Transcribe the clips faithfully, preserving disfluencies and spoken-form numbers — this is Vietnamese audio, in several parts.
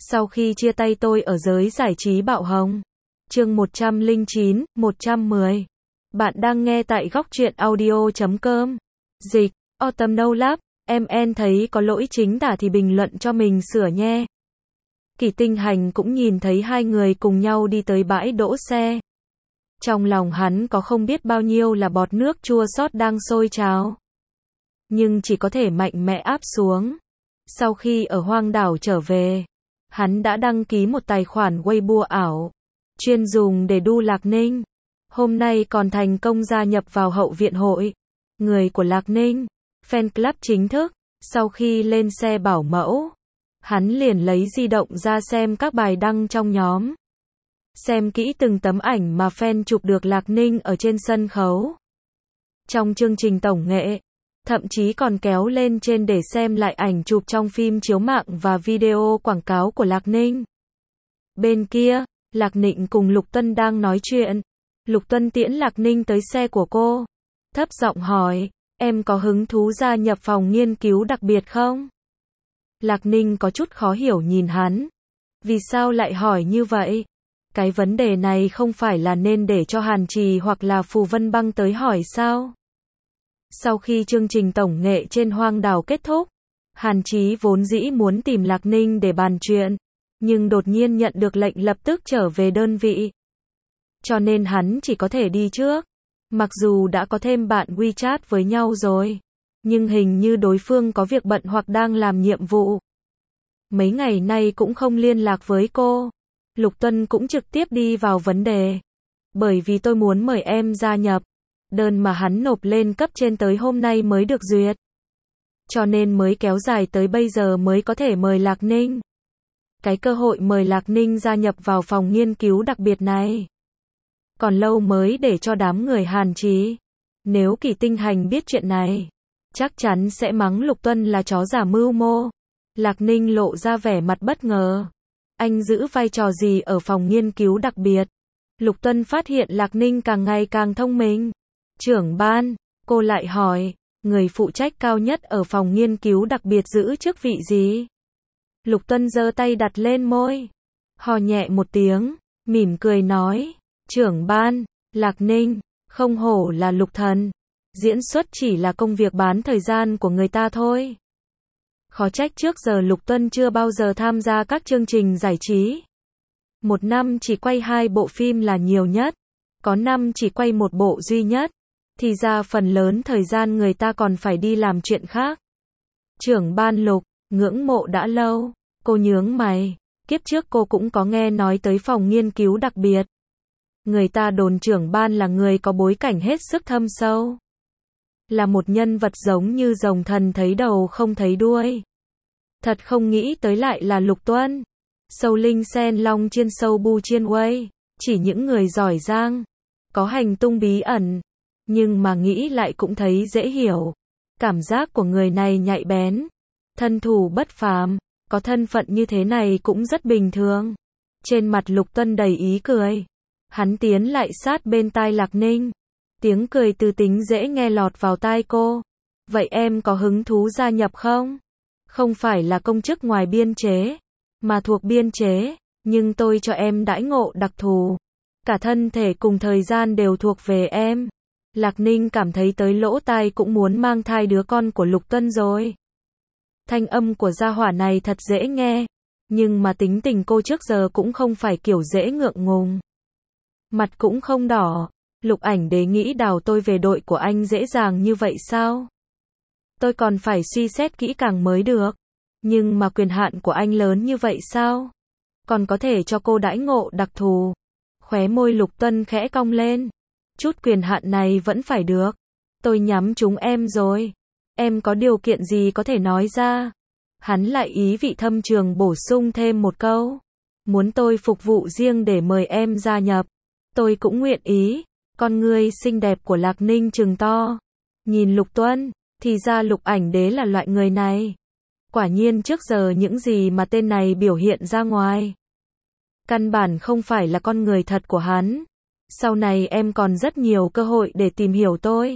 Sau khi chia tay tôi ở giới giải trí bạo hồng. Chương một trăm lẻ chín, một trăm mười. Bạn đang nghe tại góc truyện audio chấm com. Dịch, Autumn No Lab, em en thấy có lỗi chính tả thì bình luận cho mình sửa nhé. Kỳ Tinh Hành cũng nhìn thấy hai người cùng nhau đi tới bãi đỗ xe. Trong lòng hắn có không biết bao nhiêu là bọt nước chua xót đang sôi trào. Nhưng chỉ có thể mạnh mẽ áp xuống. Sau khi ở hoang đảo trở về, hắn đã đăng ký một tài khoản Weibo ảo, chuyên dùng để đu Lạc Ninh. Hôm nay còn thành công gia nhập vào hậu viện hội người của Lạc Ninh, fan club chính thức. Sau khi lên xe bảo mẫu, hắn liền lấy di động ra xem các bài đăng trong nhóm. Xem kỹ từng tấm ảnh mà fan chụp được Lạc Ninh ở trên sân khấu. Trong chương trình tổng nghệ, thậm chí còn kéo lên trên để xem lại ảnh chụp trong phim chiếu mạng và video quảng cáo của Lạc Ninh. Bên kia, Lạc Ninh cùng Lục Tuân đang nói chuyện. Lục Tuân tiễn Lạc Ninh tới xe của cô. Thấp giọng hỏi, em có hứng thú gia nhập phòng nghiên cứu đặc biệt không? Lạc Ninh có chút khó hiểu nhìn hắn. Vì sao lại hỏi như vậy? Cái vấn đề này không phải là nên để cho Hàn Trì hoặc là Phù Vân Băng tới hỏi sao? Sau khi chương trình tổng nghệ trên hoang đảo kết thúc, Hàn Chí vốn dĩ muốn tìm Lạc Ninh để bàn chuyện, nhưng đột nhiên nhận được lệnh lập tức trở về đơn vị. Cho nên hắn chỉ có thể đi trước. Mặc dù đã có thêm bạn WeChat với nhau rồi, nhưng hình như đối phương có việc bận hoặc đang làm nhiệm vụ. Mấy ngày nay cũng không liên lạc với cô. Lục Tuân cũng trực tiếp đi vào vấn đề. Bởi vì tôi muốn mời em gia nhập. Đơn mà hắn nộp lên cấp trên tới hôm nay mới được duyệt. Cho nên mới kéo dài tới bây giờ mới có thể mời Lạc Ninh. Cái cơ hội mời Lạc Ninh gia nhập vào phòng nghiên cứu đặc biệt này còn lâu mới để cho đám người Hàn Chí. Nếu Kỳ Tinh Hành biết chuyện này, chắc chắn sẽ mắng Lục Tuân là chó giả mưu mô. Lạc Ninh lộ ra vẻ mặt bất ngờ. Anh giữ vai trò gì ở phòng nghiên cứu đặc biệt? Lục Tuân phát hiện Lạc Ninh càng ngày càng thông minh. Trưởng ban, cô lại hỏi, người phụ trách cao nhất ở phòng nghiên cứu đặc biệt giữ chức vị gì? Lục Tuân giơ tay đặt lên môi, hò nhẹ một tiếng, mỉm cười nói, trưởng ban, Lạc Ninh, không hổ là Lục thần, diễn xuất chỉ là công việc bán thời gian của người ta thôi. Khó trách trước giờ Lục Tuân chưa bao giờ tham gia các chương trình giải trí. Một năm chỉ quay hai bộ phim là nhiều nhất, có năm chỉ quay một bộ duy nhất. Thì ra phần lớn thời gian người ta còn phải đi làm chuyện khác. Trưởng ban Lục, ngưỡng mộ đã lâu. Cô nhướng mày. Kiếp trước cô cũng có nghe nói tới phòng nghiên cứu đặc biệt. Người ta đồn trưởng ban là người có bối cảnh hết sức thâm sâu. Là một nhân vật giống như rồng thần thấy đầu không thấy đuôi. Thật không nghĩ tới lại là Lục Tuân. Sâu linh sen long chiên sâu bu chiên quay. Chỉ những người giỏi giang, có hành tung bí ẩn. Nhưng mà nghĩ lại cũng thấy dễ hiểu. Cảm giác của người này nhạy bén. Thân thủ bất phàm. Có thân phận như thế này cũng rất bình thường. Trên mặt Lục Tuân đầy ý cười. Hắn tiến lại sát bên tai Lạc Ninh. Tiếng cười từ tính dễ nghe lọt vào tai cô. Vậy em có hứng thú gia nhập không? Không phải là công chức ngoài biên chế, mà thuộc biên chế. Nhưng tôi cho em đãi ngộ đặc thù. Cả thân thể cùng thời gian đều thuộc về em. Lạc Ninh cảm thấy tới lỗ tai cũng muốn mang thai đứa con của Lục Tuân rồi. Thanh âm của gia hỏa này thật dễ nghe, nhưng mà tính tình cô trước giờ cũng không phải kiểu dễ ngượng ngùng. Mặt cũng không đỏ. Lục Ảnh Đế nghĩ đào tôi về đội của anh dễ dàng như vậy sao? Tôi còn phải suy xét kỹ càng mới được. Nhưng mà quyền hạn của anh lớn như vậy sao? Còn có thể cho cô đãi ngộ đặc thù. Khóe môi Lục Tuân khẽ cong lên. Chút quyền hạn này vẫn phải được. Tôi nhắm trúng em rồi. Em có điều kiện gì có thể nói ra? Hắn lại ý vị thâm trường bổ sung thêm một câu. Muốn tôi phục vụ riêng để mời em gia nhập. Tôi cũng nguyện ý. Con ngươi xinh đẹp của Lạc Ninh trừng to. Nhìn Lục Tuân, thì ra Lục Ảnh Đế là loại người này. Quả nhiên trước giờ những gì mà tên này biểu hiện ra ngoài, căn bản không phải là con người thật của hắn. Sau này em còn rất nhiều cơ hội để tìm hiểu tôi.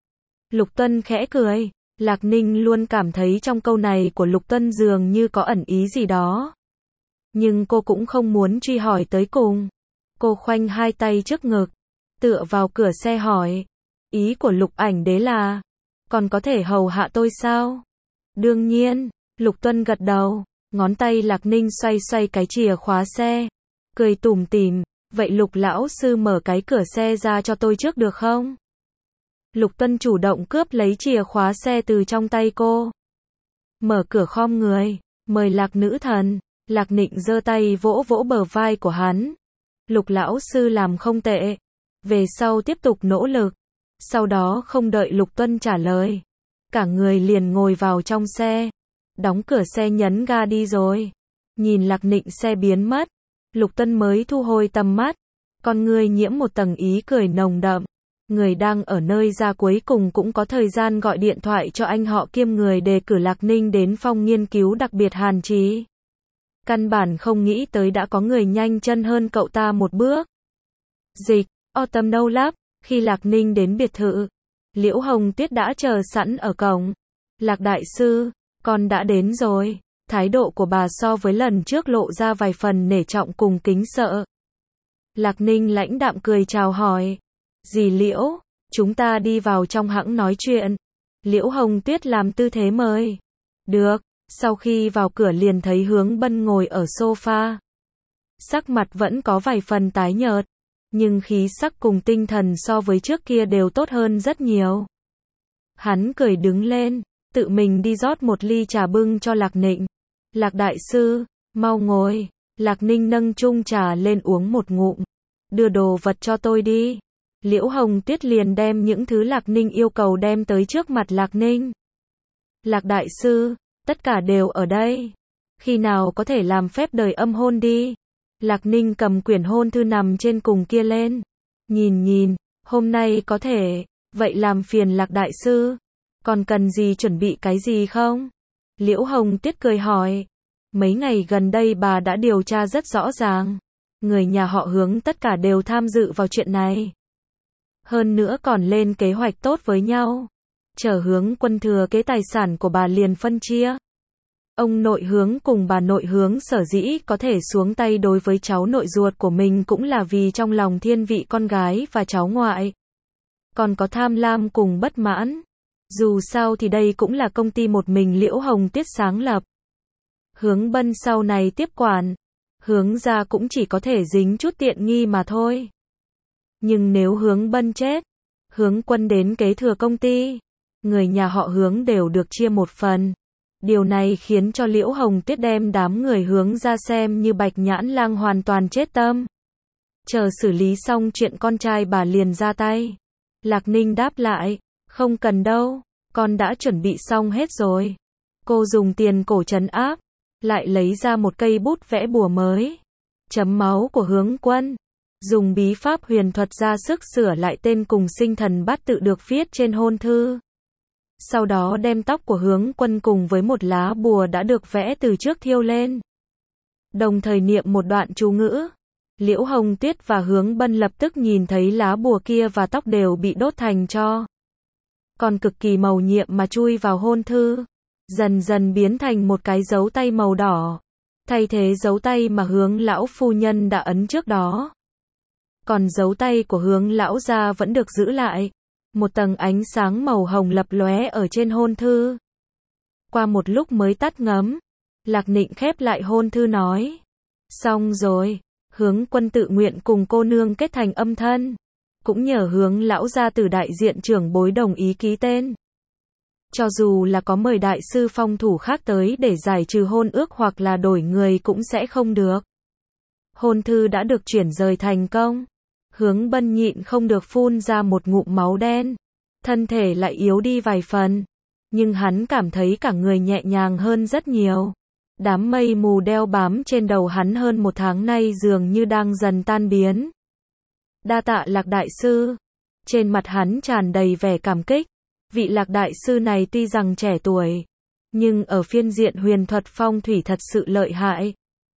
Lục Tuân khẽ cười. Lạc Ninh luôn cảm thấy trong câu này của Lục Tuân dường như có ẩn ý gì đó. Nhưng cô cũng không muốn truy hỏi tới cùng. Cô khoanh hai tay trước ngực, tựa vào cửa xe hỏi. Ý của Lục Ảnh Đế là, còn có thể hầu hạ tôi sao? Đương nhiên, Lục Tuân gật đầu, ngón tay Lạc Ninh xoay xoay cái chìa khóa xe, cười tủm tỉm, vậy Lục lão sư mở cái cửa xe ra cho tôi trước được không? Lục Tuân chủ động cướp lấy chìa khóa xe từ trong tay cô. Mở cửa khom người, mời Lạc nữ thần. Lạc Nịnh giơ tay vỗ vỗ bờ vai của hắn. Lục lão sư làm không tệ. Về sau tiếp tục nỗ lực. Sau đó không đợi Lục Tuân trả lời, cả người liền ngồi vào trong xe. Đóng cửa xe nhấn ga đi rồi. Nhìn Lạc Nịnh xe biến mất, Lục Tuân mới thu hồi tầm mắt. Con người nhiễm một tầng ý cười nồng đậm. Người đang ở nơi ra cuối cùng cũng có thời gian gọi điện thoại cho anh họ kiêm người đề cử Lạc Ninh đến phòng nghiên cứu đặc biệt Hàn Trí. Căn bản không nghĩ tới đã có người nhanh chân hơn cậu ta một bước. Dịch, Autumnal Lab, khi Lạc Ninh đến biệt thự, Liễu Hồng Tuyết đã chờ sẵn ở cổng. Lạc đại sư, con đã đến rồi. Thái độ của bà so với lần trước lộ ra vài phần nể trọng cùng kính sợ. Lạc Ninh lãnh đạm cười chào hỏi. Dì Liễu, chúng ta đi vào trong hãng nói chuyện. Liễu Hồng Tuyết làm tư thế mời. Được, sau khi vào cửa liền thấy Hướng Bân ngồi ở sofa. Sắc mặt vẫn có vài phần tái nhợt, nhưng khí sắc cùng tinh thần so với trước kia đều tốt hơn rất nhiều. Hắn cười đứng lên, tự mình đi rót một ly trà bưng cho Lạc Nịnh. Lạc đại sư, mau ngồi. Lạc Ninh nâng chung trà lên uống một ngụm. Đưa đồ vật cho tôi đi. Liễu Hồng Tuyết liền đem những thứ Lạc Ninh yêu cầu đem tới trước mặt Lạc Ninh. Lạc đại sư, tất cả đều ở đây. Khi nào có thể làm phép đời âm hôn đi. Lạc Ninh cầm quyển hôn thư nằm trên cùng kia lên. Nhìn nhìn, hôm nay có thể, vậy làm phiền Lạc đại sư. Còn cần gì chuẩn bị cái gì không? Liễu Hồng Tuyết cười hỏi. Mấy ngày gần đây bà đã điều tra rất rõ ràng. Người nhà họ Hướng tất cả đều tham dự vào chuyện này. Hơn nữa còn lên kế hoạch tốt với nhau. Chờ Hướng Quân thừa kế tài sản của bà liền phân chia. Ông nội Hướng cùng bà nội Hướng sở dĩ có thể xuống tay đối với cháu nội ruột của mình cũng là vì trong lòng thiên vị con gái và cháu ngoại. Còn có tham lam cùng bất mãn. Dù sao thì đây cũng là công ty một mình Liễu Hồng Tuyết sáng lập. Hướng Bân sau này tiếp quản. Hướng gia cũng chỉ có thể dính chút tiện nghi mà thôi. Nhưng nếu Hướng Bân chết, Hướng Quân đến kế thừa công ty, người nhà họ Hướng đều được chia một phần. Điều này khiến cho Liễu Hồng Tuyết đem đám người Hướng ra xem như Bạch Nhãn Lang hoàn toàn chết tâm. Chờ xử lý xong chuyện con trai bà liền ra tay. Lạc Ninh đáp lại, không cần đâu, con đã chuẩn bị xong hết rồi. Cô dùng tiền cổ trấn áp, lại lấy ra một cây bút vẽ bùa mới. Chấm máu của Hướng Quân. Dùng bí pháp huyền thuật ra sức sửa lại tên cùng sinh thần bát tự được viết trên hôn thư. Sau đó đem tóc của Hướng Quân cùng với một lá bùa đã được vẽ từ trước thiêu lên. Đồng thời niệm một đoạn chú ngữ. Liễu Hồng Tuyết và Hướng Bân lập tức nhìn thấy lá bùa kia và tóc đều bị đốt thành tro. Còn cực kỳ màu nhiệm mà chui vào hôn thư. Dần dần biến thành một cái dấu tay màu đỏ. Thay thế dấu tay mà Hướng lão phu nhân đã ấn trước đó. Còn dấu tay của Hướng lão gia vẫn được giữ lại. Một tầng ánh sáng màu hồng lập lóe ở trên hôn thư. Qua một lúc mới tắt ngấm. Lạc Nịnh khép lại hôn thư nói. Xong rồi, Hướng Quân tự nguyện cùng cô nương kết thành âm thân. Cũng nhờ Hướng lão gia từ đại diện trưởng bối đồng ý ký tên. Cho dù là có mời đại sư phong thủ khác tới để giải trừ hôn ước hoặc là đổi người cũng sẽ không được. Hôn thư đã được chuyển rời thành công. Hướng Bân nhịn không được phun ra một ngụm máu đen. Thân thể lại yếu đi vài phần. Nhưng hắn cảm thấy cả người nhẹ nhàng hơn rất nhiều. Đám mây mù đeo bám trên đầu hắn hơn một tháng nay dường như đang dần tan biến. Đa tạ Lạc đại sư. Trên mặt hắn tràn đầy vẻ cảm kích. Vị Lạc đại sư này tuy rằng trẻ tuổi, nhưng ở phiên diện huyền thuật phong thủy thật sự lợi hại.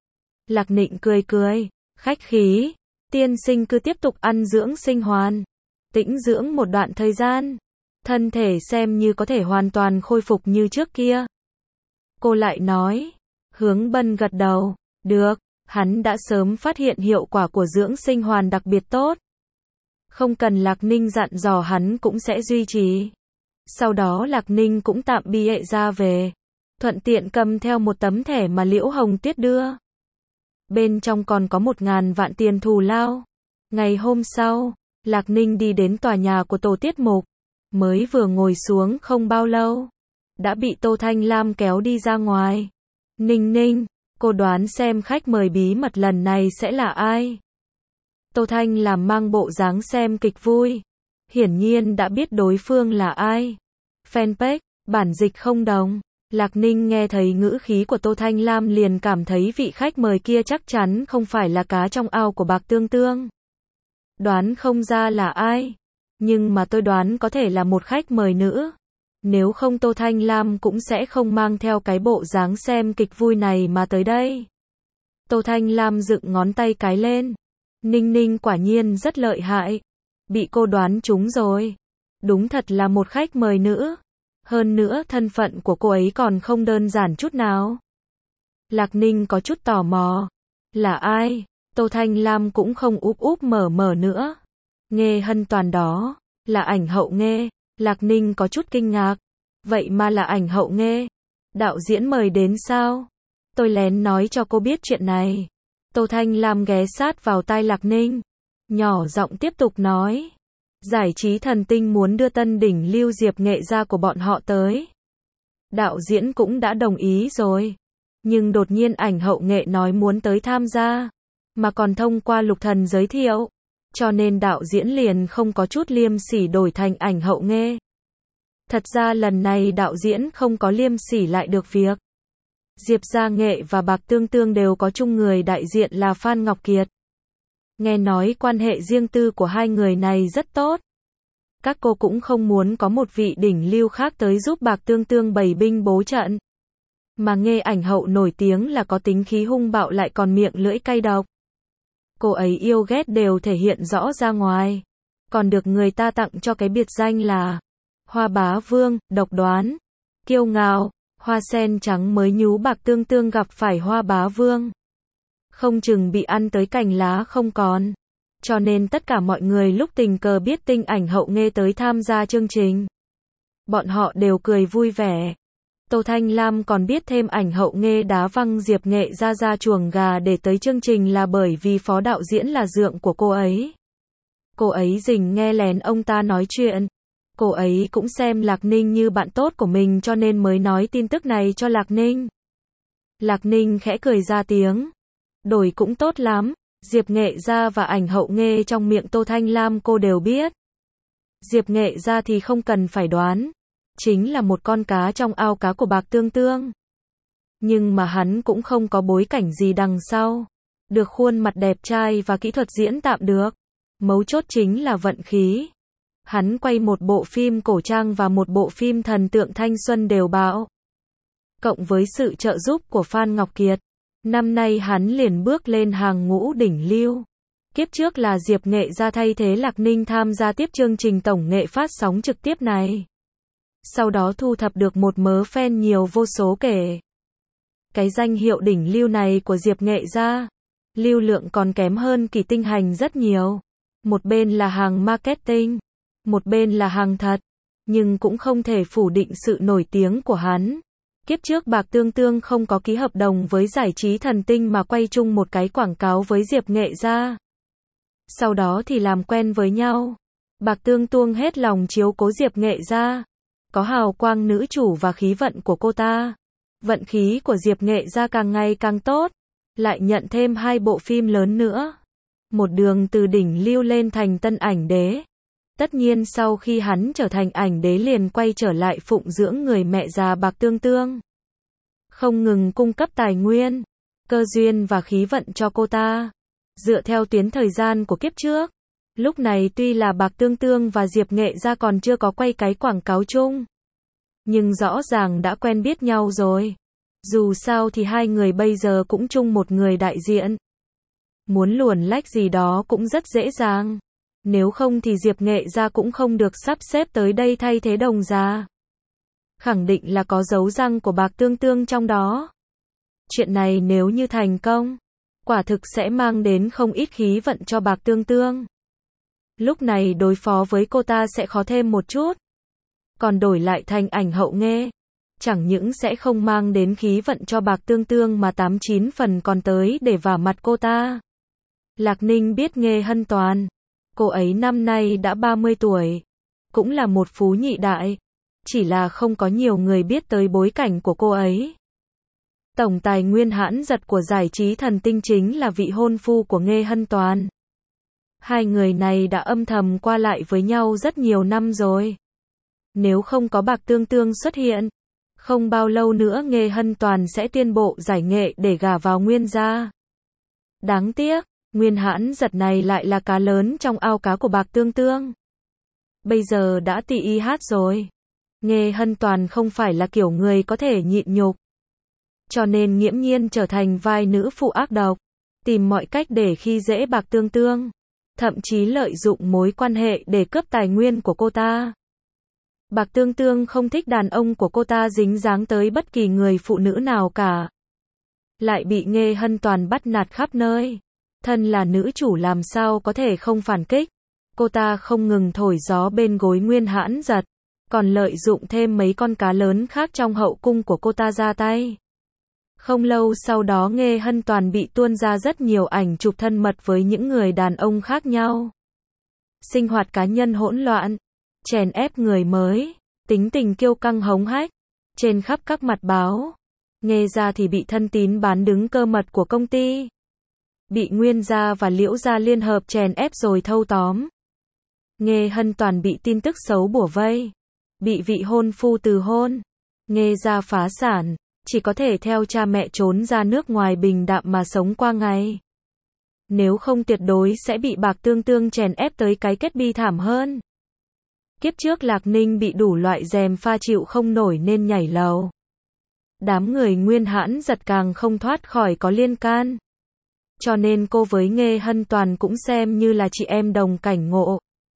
Lạc Nịnh cười cười, khách khí. Tiên sinh cứ tiếp tục ăn dưỡng sinh hoàn, tĩnh dưỡng một đoạn thời gian, thân thể xem như có thể hoàn toàn khôi phục như trước kia. Cô lại nói. Hướng Bân gật đầu, Được, hắn đã sớm phát hiện hiệu quả của dưỡng sinh hoàn đặc biệt tốt. Không cần Lạc Ninh dặn dò hắn cũng sẽ duy trì. Sau đó Lạc Ninh cũng tạm bịa ra về. Thuận tiện cầm theo một tấm thẻ mà Liễu Hồng Tuyết đưa. Bên trong còn có một ngàn vạn tiền thù lao. Ngày hôm sau, Lạc Ninh đi đến tòa nhà của Tổ Tiết Mục. Mới vừa ngồi xuống không bao lâu, đã bị Tô Thanh Lam kéo đi ra ngoài. Ninh Ninh, cô đoán xem khách mời bí mật lần này sẽ là ai? Tô Thanh Lam mang bộ dáng xem kịch vui. Hiển nhiên đã biết đối phương là ai. Fanpage, bản dịch không đồng. Lạc Ninh nghe thấy ngữ khí của Tô Thanh Lam liền cảm thấy vị khách mời kia chắc chắn không phải là cá trong ao của Bạc Tương Tương. Đoán không ra là ai. Nhưng mà tôi đoán có thể là một khách mời nữ. Nếu không Tô Thanh Lam cũng sẽ không mang theo cái bộ dáng xem kịch vui này mà tới đây. Tô Thanh Lam dựng ngón tay cái lên. Ninh Ninh quả nhiên rất lợi hại. Bị cô đoán trúng rồi. Đúng thật là một khách mời nữ. Hơn nữa thân phận của cô ấy còn không đơn giản chút nào. Lạc Ninh có chút tò mò. Là ai? Tô Thanh Lam cũng không úp úp mở mở nữa. Nghe Hân Toàn đó. Là Ảnh Hậu Nghê. Lạc Ninh có chút kinh ngạc. Vậy mà là Ảnh Hậu Nghê. Đạo diễn mời đến sao? Tôi lén nói cho cô biết chuyện này. Tô Thanh Lam ghé sát vào tai Lạc Ninh. Nhỏ giọng tiếp tục nói. Giải trí thần tinh muốn đưa tân đỉnh lưu Diệp Nghệ Gia của bọn họ tới. Đạo diễn cũng đã đồng ý rồi. Nhưng đột nhiên Ảnh Hậu Nghệ nói muốn tới tham gia. Mà còn thông qua Lục Thần giới thiệu. Cho nên đạo diễn liền không có chút liêm sỉ đổi thành Ảnh Hậu Nghê. Thật ra lần này đạo diễn không có liêm sỉ lại được việc. Diệp Gia Nghệ và Bạc Tương Tương đều có chung người đại diện là Phan Ngọc Kiệt. Nghe nói quan hệ riêng tư của hai người này rất tốt. Các cô cũng không muốn có một vị đỉnh lưu khác tới giúp Bạc Tương Tương bày binh bố trận. Mà nghe Ảnh Hậu nổi tiếng là có tính khí hung bạo lại còn miệng lưỡi cay độc. Cô ấy yêu ghét đều thể hiện rõ ra ngoài. Còn được người ta tặng cho cái biệt danh là Hoa Bá Vương, độc đoán, kiêu ngạo. Hoa sen trắng mới nhú Bạc Tương Tương gặp phải Hoa Bá Vương. Không chừng bị ăn tới cành lá không còn. Cho nên tất cả mọi người lúc tình cờ biết tin Ảnh Hậu Nghê tới tham gia chương trình. Bọn họ đều cười vui vẻ. Tô Thanh Lam còn biết thêm Ảnh Hậu Nghê đá văng Diệp Nghệ Gia ra chuồng gà để tới chương trình là bởi vì phó đạo diễn là dượng của cô ấy. Cô ấy rình nghe lén ông ta nói chuyện. Cô ấy cũng xem Lạc Ninh như bạn tốt của mình cho nên mới nói tin tức này cho Lạc Ninh. Lạc Ninh khẽ cười ra tiếng. Đổi cũng tốt lắm. Diệp Nghệ Gia và Ảnh Hậu Nghê trong miệng Tô Thanh Lam cô đều biết. Diệp Nghệ Gia thì không cần phải đoán. Chính là một con cá trong ao cá của Bạc Tương Tương. Nhưng mà hắn cũng không có bối cảnh gì đằng sau. Được khuôn mặt đẹp trai và kỹ thuật diễn tạm được. Mấu chốt chính là vận khí. Hắn quay một bộ phim cổ trang và một bộ phim thần tượng thanh xuân đều bão. Cộng với sự trợ giúp của Phan Ngọc Kiệt. Năm nay hắn liền bước lên hàng ngũ đỉnh lưu. Kiếp trước là Diệp Nghệ Gia thay thế Lạc Ninh tham gia tiếp chương trình tổng nghệ phát sóng trực tiếp này. Sau đó thu thập được một mớ fan nhiều vô số kể. Cái danh hiệu đỉnh lưu này của Diệp Nghệ Gia, lưu lượng còn kém hơn Kỳ Tinh Hành rất nhiều. Một bên là hàng marketing, một bên là hàng thật, nhưng cũng không thể phủ định sự nổi tiếng của hắn. Kiếp trước Bạc Tương Tương không có ký hợp đồng với giải trí thần tinh mà quay chung một cái quảng cáo với Diệp Nghệ Gia. Sau đó thì làm quen với nhau. Bạc Tương Tương hết lòng chiếu cố Diệp Nghệ Gia. Có hào quang nữ chủ và khí vận của cô ta. Vận khí của Diệp Nghệ Gia càng ngày càng tốt. Lại nhận thêm hai bộ phim lớn nữa. Một đường từ đỉnh lưu lên thành tân ảnh đế. Tất nhiên sau khi hắn trở thành ảnh đế liền quay trở lại phụng dưỡng người mẹ già Bạc Tương Tương. Không ngừng cung cấp tài nguyên, cơ duyên và khí vận cho cô ta. Dựa theo tuyến thời gian của kiếp trước. Lúc này tuy là Bạc Tương Tương và Diệp Nghệ Gia còn chưa có quay cái quảng cáo chung. Nhưng rõ ràng đã quen biết nhau rồi. Dù sao thì hai người bây giờ cũng chung một người đại diện. Muốn luồn lách gì đó cũng rất dễ dàng. Nếu không thì Diệp Nghệ Gia cũng không được sắp xếp tới đây thay thế Đồng Gia. Khẳng định là có dấu răng của Bạc Tương Tương trong đó. Chuyện này nếu như thành công, quả thực sẽ mang đến không ít khí vận cho Bạc Tương Tương. Lúc này đối phó với cô ta sẽ khó thêm một chút. Còn đổi lại thành Ảnh Hậu Nghê, chẳng những sẽ không mang đến khí vận cho Bạc Tương Tương mà tám chín phần còn tới để vả mặt cô ta. Lạc Ninh biết Nghê Hân Toàn. Cô ấy năm nay đã ba mươi tuổi. Cũng là một phú nhị đại. Chỉ là không có nhiều người biết tới bối cảnh của cô ấy. Tổng tài nguyên hãn giật của giải trí thần tinh chính là vị hôn phu của Nghê Hân Toàn. Hai người này đã âm thầm qua lại với nhau rất nhiều năm rồi. Nếu không có Bạc Tương Tương xuất hiện, không bao lâu nữa Nghê Hân Toàn sẽ tuyên bộ giải nghệ để gả vào Nguyên gia. Đáng tiếc, Nguyên hãn giật này lại là cá lớn trong ao cá của Bạc Tương Tương. Bây giờ đã tì y hát rồi. Nghê Hân Toàn không phải là kiểu người có thể nhịn nhục. Cho nên nghiễm nhiên trở thành vai nữ phụ ác độc. Tìm mọi cách để khi dễ Bạc Tương Tương. Thậm chí lợi dụng mối quan hệ để cướp tài nguyên của cô ta. Bạc Tương Tương không thích đàn ông của cô ta dính dáng tới bất kỳ người phụ nữ nào cả. Lại bị Nghê Hân Toàn bắt nạt khắp nơi. Thân là nữ chủ làm sao có thể không phản kích. Cô ta không ngừng thổi gió bên gối Nguyên hãn giật. Còn lợi dụng thêm mấy con cá lớn khác trong hậu cung của cô ta ra tay. Không lâu sau đó Nghê Hân Toàn bị tuôn ra rất nhiều ảnh chụp thân mật với những người đàn ông khác nhau. Sinh hoạt cá nhân hỗn loạn, chèn ép người mới, tính tình kiêu căng hống hách, trên khắp các mặt báo. Nghê gia thì bị thân tín bán đứng cơ mật của công ty. Bị Nguyên gia và Liễu gia liên hợp chèn ép rồi thâu tóm. Nghê Hân Toàn bị tin tức xấu bủa vây. Bị vị hôn phu từ hôn. Nghê gia phá sản. Chỉ có thể theo cha mẹ trốn ra nước ngoài bình đạm mà sống qua ngày. Nếu không tuyệt đối sẽ bị Bạc Tương Tương chèn ép tới cái kết bi thảm hơn. Kiếp trước Lạc Ninh bị đủ loại gièm pha chịu không nổi nên nhảy lầu. Đám người Nguyên hãn giật càng không thoát khỏi có liên can. Cho nên cô với Nghê Hân Toàn cũng xem như là chị em đồng cảnh ngộ.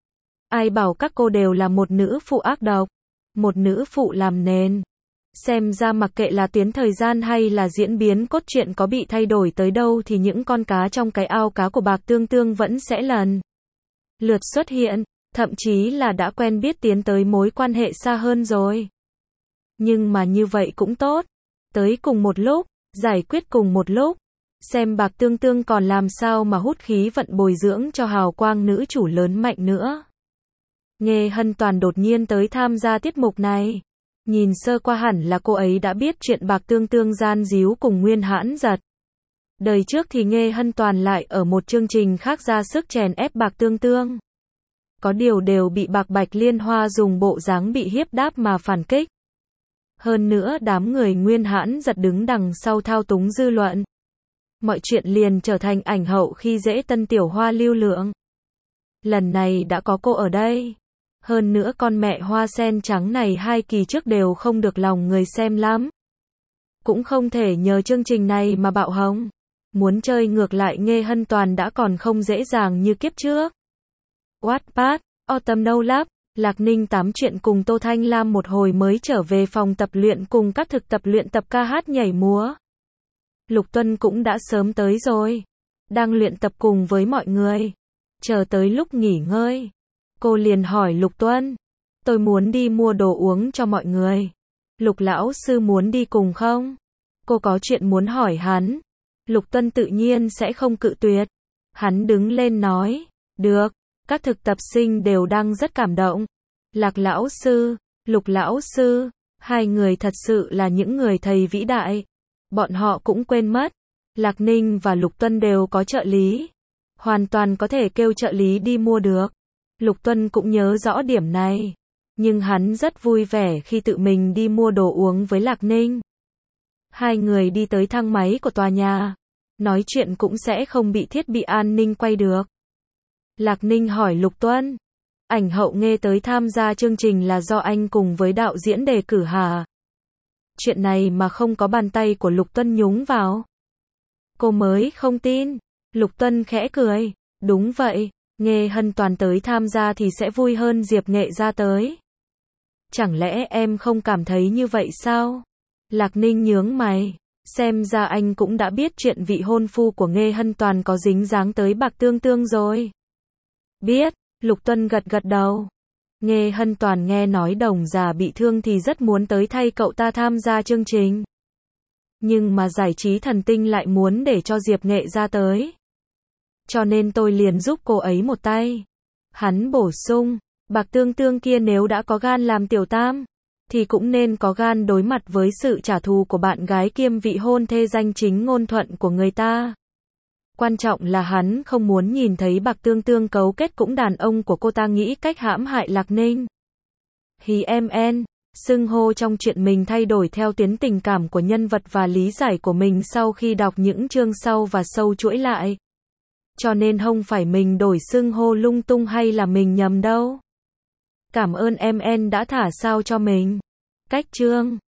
Ai bảo các cô đều là một nữ phụ ác độc, một nữ phụ làm nền. Xem ra mặc kệ là tuyến thời gian hay là diễn biến cốt truyện có bị thay đổi tới đâu thì những con cá trong cái ao cá của Bạc Tương Tương vẫn sẽ lần lượt xuất hiện, thậm chí là đã quen biết tiến tới mối quan hệ xa hơn rồi. Nhưng mà như vậy cũng tốt, tới cùng một lúc, giải quyết cùng một lúc, xem Bạc Tương Tương còn làm sao mà hút khí vận bồi dưỡng cho hào quang nữ chủ lớn mạnh nữa. Nghê Hân Toàn đột nhiên tới tham gia tiết mục này. Nhìn sơ qua hẳn là cô ấy đã biết chuyện Bạc Tương Tương gian díu cùng Nguyên hãn giật. Đời trước thì Nghê Hân Toàn lại ở một chương trình khác ra sức chèn ép Bạc Tương Tương. Có điều đều bị Bạc Bạch Liên Hoa dùng bộ dáng bị hiếp đáp mà phản kích. Hơn nữa đám người Nguyên hãn giật đứng đằng sau thao túng dư luận. Mọi chuyện liền trở thành ảnh hậu khi dễ Tân Tiểu Hoa lưu lượng. Lần này đã có cô ở đây. Hơn nữa con mẹ hoa sen trắng này hai kỳ trước đều không được lòng người xem lắm. Cũng không thể nhờ chương trình này mà bạo hồng. Muốn chơi ngược lại Nghê Hân Toàn đã còn không dễ dàng như kiếp trước. Wattpad, Autumn No Lab, Lạc Ninh tám chuyện cùng Tô Thanh Lam một hồi mới trở về phòng tập luyện cùng các thực tập luyện tập ca hát nhảy múa. Lục Tuân cũng đã sớm tới rồi. Đang luyện tập cùng với mọi người. Chờ tới lúc nghỉ ngơi. Cô liền hỏi Lục Tuân. Tôi muốn đi mua đồ uống cho mọi người. Lục lão sư muốn đi cùng không? Cô có chuyện muốn hỏi hắn. Lục Tuân tự nhiên sẽ không cự tuyệt. Hắn đứng lên nói. Được. Các thực tập sinh đều đang rất cảm động. Lạc lão sư, Lục lão sư. Hai người thật sự là những người thầy vĩ đại. Bọn họ cũng quên mất. Lạc Ninh và Lục Tuân đều có trợ lý. Hoàn toàn có thể kêu trợ lý đi mua được. Lục Tuân cũng nhớ rõ điểm này. Nhưng hắn rất vui vẻ khi tự mình đi mua đồ uống với Lạc Ninh. Hai người đi tới thang máy của tòa nhà. Nói chuyện cũng sẽ không bị thiết bị an ninh quay được. Lạc Ninh hỏi Lục Tuân. Ảnh hậu Nghê tới tham gia chương trình là do anh cùng với đạo diễn đề cử hả? Chuyện này mà không có bàn tay của Lục Tuân nhúng vào. Cô mới không tin. Lục Tuân khẽ cười. Đúng vậy. Nghê Hân Toàn tới tham gia thì sẽ vui hơn Diệp Nghệ ra tới. Chẳng lẽ em không cảm thấy như vậy sao? Lạc Ninh nhướng mày. Xem ra anh cũng đã biết chuyện vị hôn phu của Nghê Hân Toàn có dính dáng tới Bạc Tương Tương rồi. Biết, Lục Tuân gật gật đầu. Nghê Hân Toàn nghe nói Đồng già bị thương thì rất muốn tới thay cậu ta tham gia chương trình. Nhưng mà giải trí thần tinh lại muốn để cho Diệp Nghệ ra tới. Cho nên tôi liền giúp cô ấy một tay. Hắn bổ sung, Bạc Tương Tương kia nếu đã có gan làm tiểu tam, thì cũng nên có gan đối mặt với sự trả thù của bạn gái kiêm vị hôn thê danh chính ngôn thuận của người ta. Quan trọng là hắn không muốn nhìn thấy Bạc Tương Tương cấu kết cũng đàn ông của cô ta nghĩ cách hãm hại Lạc Ninh. Hí em en, xưng hô trong chuyện mình thay đổi theo tuyến tình cảm của nhân vật và lý giải của mình sau khi đọc những chương sau và sâu chuỗi lại. Cho nên không phải mình đổi xưng hô lung tung hay là mình nhầm đâu. Cảm ơn em en đã thả sao cho mình. Cách chương